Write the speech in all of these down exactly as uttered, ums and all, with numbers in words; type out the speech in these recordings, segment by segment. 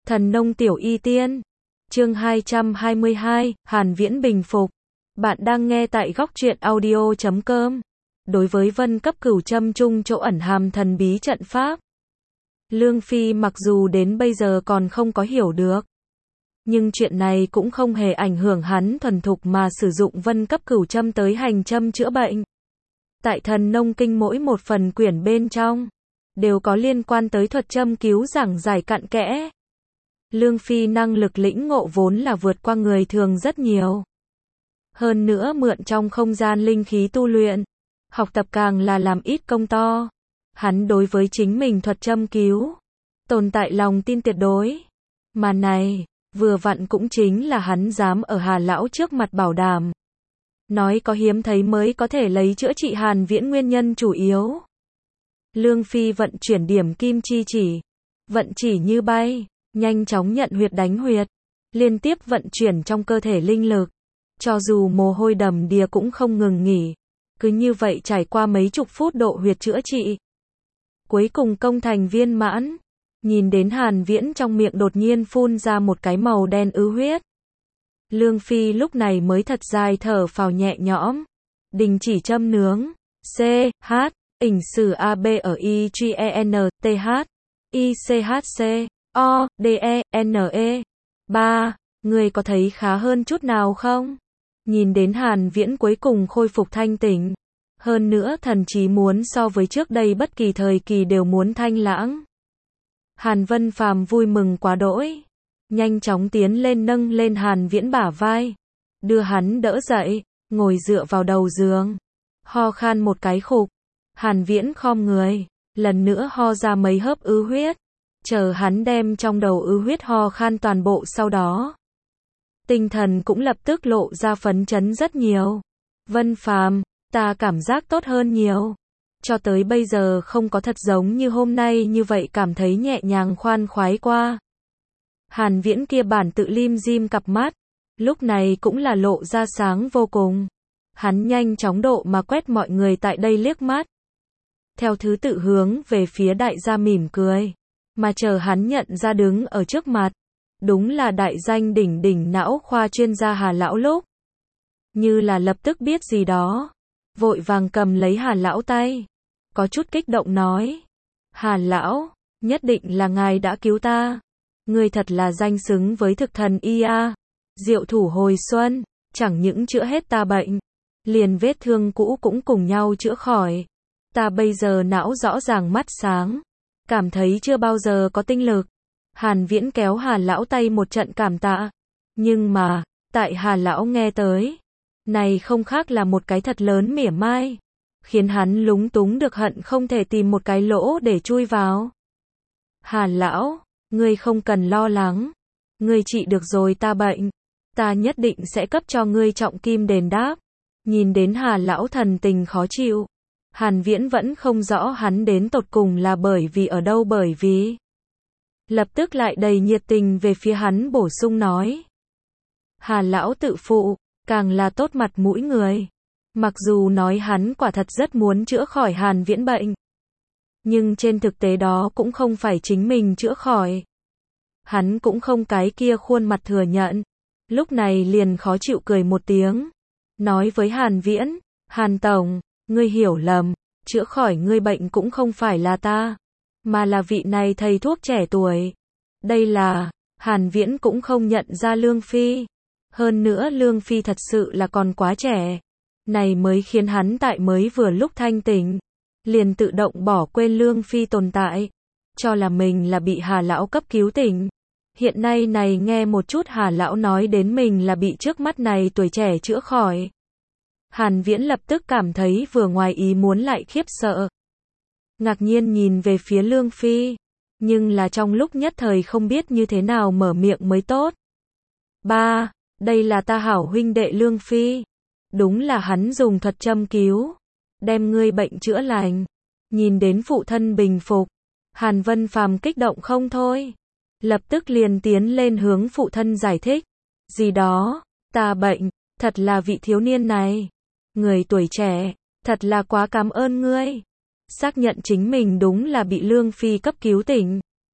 Thần nông tiểu y tiên. Chương hai trăm hai mươi hai, Hàn Viễn bình phục. Bạn đang nghe tại góc truyện audio chấm com. Đối với vân cấp cửu châm chung chỗ ẩn hàm thần bí trận pháp, Lương Phi mặc dù đến bây giờ còn không có hiểu được, nhưng chuyện này cũng không hề ảnh hưởng hắn thuần thục mà sử dụng vân cấp cửu châm tới hành châm chữa bệnh. Tại thần nông kinh mỗi một phần quyển bên trong đều có liên quan tới thuật châm cứu giảng giải cặn kẽ. Lương Phi năng lực lĩnh ngộ vốn là vượt qua người thường rất nhiều. Hơn nữa mượn trong không gian linh khí tu luyện, học tập càng là làm ít công to. Hắn đối với chính mình thuật châm cứu tồn tại lòng tin tuyệt đối. Mà này, vừa vặn cũng chính là hắn dám ở Hà lão trước mặt bảo đảm. Nói có hiếm thấy mới có thể lấy chữa trị Hàn Viễn nguyên nhân chủ yếu. Lương Phi vận chuyển điểm kim chi chỉ, vận chỉ như bay, nhanh chóng nhận huyệt đánh huyệt, liên tiếp vận chuyển trong cơ thể linh lực. Cho dù mồ hôi đầm đìa cũng không ngừng nghỉ, cứ như vậy trải qua mấy chục phút độ huyệt chữa trị. Cuối cùng công thành viên mãn, nhìn đến Hàn Viễn trong miệng đột nhiên phun ra một cái màu đen ứ huyết. Lương Phi lúc này mới thật dài thở phào nhẹ nhõm, đình chỉ châm nướng. C, H, ỉnh sử A B ở I G E N, T H, I C H C, O, D E, N E. ba. Người có thấy khá hơn chút nào không? Nhìn đến Hàn Viễn cuối cùng khôi phục thanh tỉnh. Hơn nữa thần chí muốn so với trước đây bất kỳ thời kỳ đều muốn thanh lãng. Hàn Vân Phàm vui mừng quá đỗi, nhanh chóng tiến lên nâng lên Hàn Viễn bả vai, đưa hắn đỡ dậy, ngồi dựa vào đầu giường, ho khan một cái khục. Hàn Viễn khom người, lần nữa ho ra mấy hớp ứ huyết, chờ hắn đem trong đầu ứ huyết ho khan toàn bộ sau đó. Tinh thần cũng lập tức lộ ra phấn chấn rất nhiều. Vân Phàm, ta cảm giác tốt hơn nhiều. Cho tới bây giờ không có thật giống như hôm nay như vậy cảm thấy nhẹ nhàng khoan khoái qua. Hàn Viễn kia bản tự lim dim cặp mắt, lúc này cũng là lộ ra sáng vô cùng. Hắn nhanh chóng độ mà quét mọi người tại đây liếc mắt, theo thứ tự hướng về phía đại gia mỉm cười. Mà chờ hắn nhận ra đứng ở trước mặt, đúng là đại danh đỉnh đỉnh não khoa chuyên gia Hà lão lúc. Như là lập tức biết gì đó, vội vàng cầm lấy Hà lão tay, có chút kích động nói: Hà lão, nhất định là ngài đã cứu ta. Người thật là danh xứng với thực thần y a. Diệu thủ hồi xuân, chẳng những chữa hết ta bệnh, liền vết thương cũ cũng cùng nhau chữa khỏi. Ta bây giờ não rõ ràng mắt sáng, cảm thấy chưa bao giờ có tinh lực. Hàn Viễn kéo Hà lão tay một trận cảm tạ. Nhưng mà, tại Hà lão nghe tới, này không khác là một cái thật lớn mỉa mai, khiến hắn lúng túng được hận không thể tìm một cái lỗ để chui vào. Hà lão, ngươi không cần lo lắng, ngươi trị được rồi ta bệnh, ta nhất định sẽ cấp cho ngươi trọng kim đền đáp. Nhìn đến Hà lão thần tình khó chịu, Hàn Viễn vẫn không rõ hắn đến tột cùng là bởi vì ở đâu bởi vì. Lập tức lại đầy nhiệt tình về phía hắn bổ sung nói: Hà lão tự phụ, càng là tốt mặt mũi người. Mặc dù nói hắn quả thật rất muốn chữa khỏi Hàn Viễn bệnh, nhưng trên thực tế đó cũng không phải chính mình chữa khỏi. Hắn cũng không cái kia khuôn mặt thừa nhận. Lúc này liền khó chịu cười một tiếng, nói với Hàn Viễn: Hàn tổng, ngươi hiểu lầm, chữa khỏi ngươi bệnh cũng không phải là ta, mà là vị này thầy thuốc trẻ tuổi. Đây là, Hàn Viễn cũng không nhận ra Lương Phi. Hơn nữa Lương Phi thật sự là còn quá trẻ. Này mới khiến hắn tại mới vừa lúc thanh tỉnh, liền tự động bỏ quên Lương Phi tồn tại, cho là mình là bị Hà lão cấp cứu tỉnh. Hiện nay này nghe một chút Hà lão nói đến mình là bị trước mắt này tuổi trẻ chữa khỏi. Hàn Viễn lập tức cảm thấy vừa ngoài ý muốn lại khiếp sợ. Ngạc nhiên nhìn về phía Lương Phi, nhưng là trong lúc nhất thời không biết như thế nào mở miệng mới tốt. ba. Đây là ta hảo huynh đệ Lương Phi. Đúng là hắn dùng thuật châm cứu, đem ngươi bệnh chữa lành. Nhìn đến phụ thân bình phục, Hàn Vân Phàm kích động không thôi. Lập tức liền tiến lên hướng phụ thân giải thích. Gì đó, ta bệnh, thật là vị thiếu niên này. Người tuổi trẻ, thật là quá cảm ơn ngươi. Xác nhận chính mình đúng là bị Lương Phi cấp cứu tỉnh.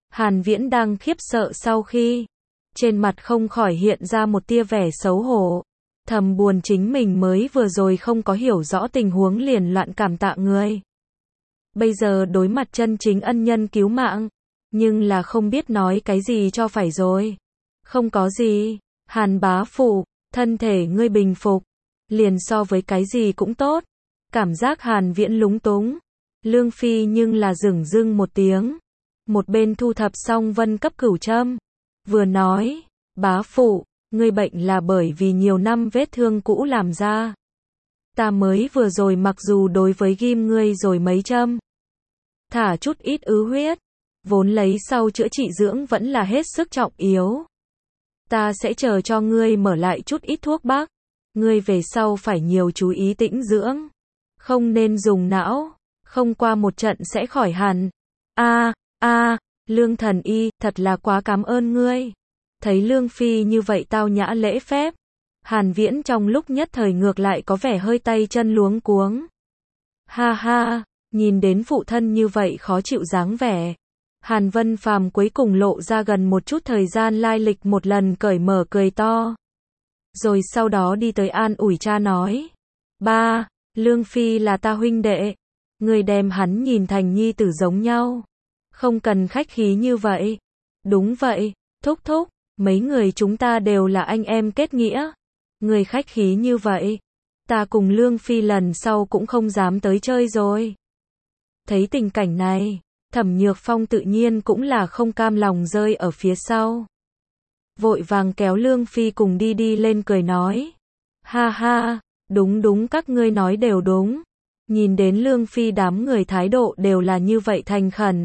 Hàn Viễn đang khiếp sợ sau khi, trên mặt không khỏi hiện ra một tia vẻ xấu hổ, thầm buồn chính mình mới vừa rồi không có hiểu rõ tình huống liền loạn cảm tạ người. Bây giờ đối mặt chân chính ân nhân cứu mạng, nhưng là không biết nói cái gì cho phải rồi. Không có gì, Hàn bá phụ, thân thể ngươi bình phục, liền so với cái gì cũng tốt. Cảm giác Hàn Viễn lúng túng. Lương Phi nhưng là dửng dưng một tiếng. Một bên thu thập xong vân cấp cửu châm. Vừa nói, bá phụ, ngươi bệnh là bởi vì nhiều năm vết thương cũ làm ra. Ta mới vừa rồi mặc dù đối với ghim ngươi rồi mấy châm. Thả chút ít ứ huyết. Vốn lấy sau chữa trị dưỡng vẫn là hết sức trọng yếu. Ta sẽ chờ cho ngươi mở lại chút ít thuốc bắc. Ngươi về sau phải nhiều chú ý tĩnh dưỡng. Không nên dùng não. Không qua một trận sẽ khỏi hẳn. A, a, Lương thần y, thật là quá cảm ơn ngươi. Thấy Lương Phi như vậy tao nhã lễ phép. Hàn Viễn trong lúc nhất thời ngược lại có vẻ hơi tay chân luống cuống. Ha ha, nhìn đến phụ thân như vậy khó chịu dáng vẻ. Hàn Vân Phàm cuối cùng lộ ra gần một chút thời gian lai lịch một lần cởi mở cười to. Rồi sau đó đi tới an ủi cha nói. Ba, Lương Phi là ta huynh đệ. Người đem hắn nhìn thành nhi tử giống nhau. Không cần khách khí như vậy. Đúng vậy, thúc thúc, mấy người chúng ta đều là anh em kết nghĩa. Người khách khí như vậy. Ta cùng Lương Phi lần sau cũng không dám tới chơi rồi. Thấy tình cảnh này, Thẩm Nhược Phong tự nhiên cũng là không cam lòng rơi ở phía sau. Vội vàng kéo Lương Phi cùng đi đi lên cười nói. Ha ha, đúng đúng các ngươi nói đều đúng. Nhìn đến Lương Phi đám người thái độ đều là như vậy thành khẩn.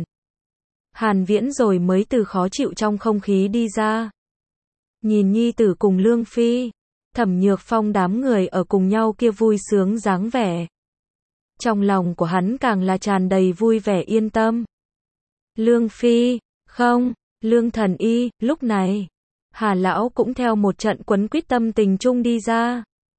Hàn Viễn rồi mới từ khó chịu trong không khí đi ra. Nhìn nhi tử cùng Lương Phi, Thẩm Nhược Phong đám người ở cùng nhau kia vui sướng dáng vẻ. Trong lòng của hắn càng là tràn đầy vui vẻ yên tâm. Lương Phi, không, Lương thần y, lúc này, Hà lão cũng theo một trận quấn quýt tâm tình chung đi ra.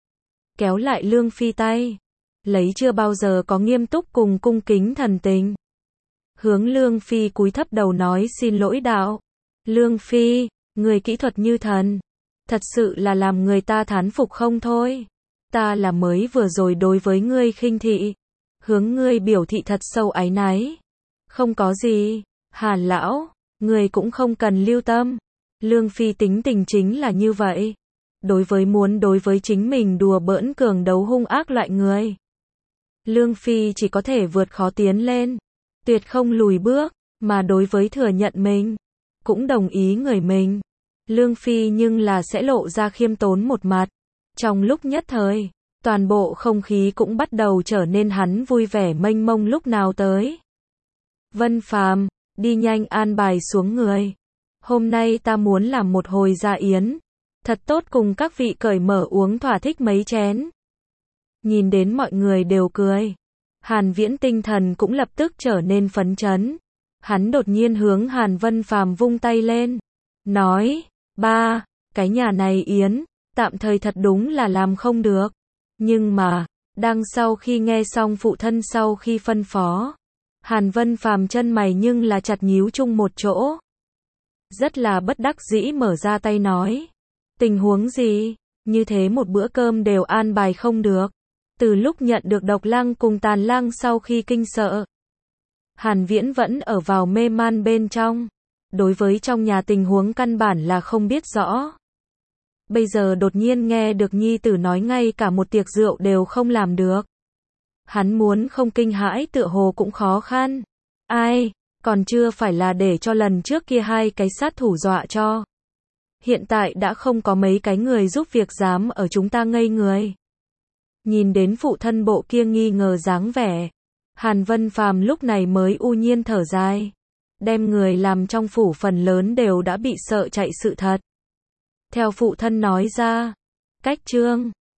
Kéo lại Lương Phi tay, lấy chưa bao giờ có nghiêm túc cùng cung kính thần tình. Hướng Lương Phi cúi thấp đầu nói xin lỗi đạo. Lương Phi, người kỹ thuật như thần. Thật sự là làm người ta thán phục không thôi. Ta là mới vừa rồi đối với ngươi khinh thị. Hướng ngươi biểu thị thật sâu áy náy. Không có gì, Hàn lão, ngươi cũng không cần lưu tâm. Lương Phi tính tình chính là như vậy. Đối với muốn đối với chính mình đùa bỡn cường đấu hung ác loại người. Lương Phi chỉ có thể vượt khó tiến lên. Tuyệt không lùi bước, mà đối với thừa nhận mình. Cũng đồng ý người mình. Lương Phi nhưng là sẽ lộ ra khiêm tốn một mặt. Trong lúc nhất thời, toàn bộ không khí cũng bắt đầu trở nên hắn vui vẻ mênh mông lúc nào tới. Vân Phàm, đi nhanh an bài xuống người. Hôm nay ta muốn làm một hồi gia yến. Thật tốt cùng các vị cởi mở uống thỏa thích mấy chén. Nhìn đến mọi người đều cười. Hàn Viễn tinh thần cũng lập tức trở nên phấn chấn. Hắn đột nhiên hướng Hàn Vân Phàm vung tay lên. Nói, ba, cái nhà này yến, tạm thời thật đúng là làm không được. Nhưng mà, đang sau khi nghe xong phụ thân sau khi phân phó. Hàn Vân Phàm chân mày nhưng là chặt nhíu chung một chỗ. Rất là bất đắc dĩ mở ra tay nói. Tình huống gì, như thế một bữa cơm đều an bài không được. Từ lúc nhận được Độc Lăng cùng Tàn Lăng sau khi kinh sợ. Hàn Viễn vẫn ở vào mê man bên trong. Đối với trong nhà tình huống căn bản là không biết rõ. Bây giờ đột nhiên nghe được nhi tử nói ngay cả một tiệc rượu đều không làm được. Hắn muốn không kinh hãi tựa hồ cũng khó khăn. Ai, còn chưa phải là để cho lần trước kia hai cái sát thủ dọa cho. Hiện tại đã không có mấy cái người giúp việc dám ở chúng ta ngây người. Nhìn đến phụ thân bộ kia nghi ngờ dáng vẻ. Hàn Vân Phàm lúc này mới u nhiên thở dài. Đem người làm trong phủ phần lớn đều đã bị sợ chạy sự thật. Theo phụ thân nói ra. Cách trương.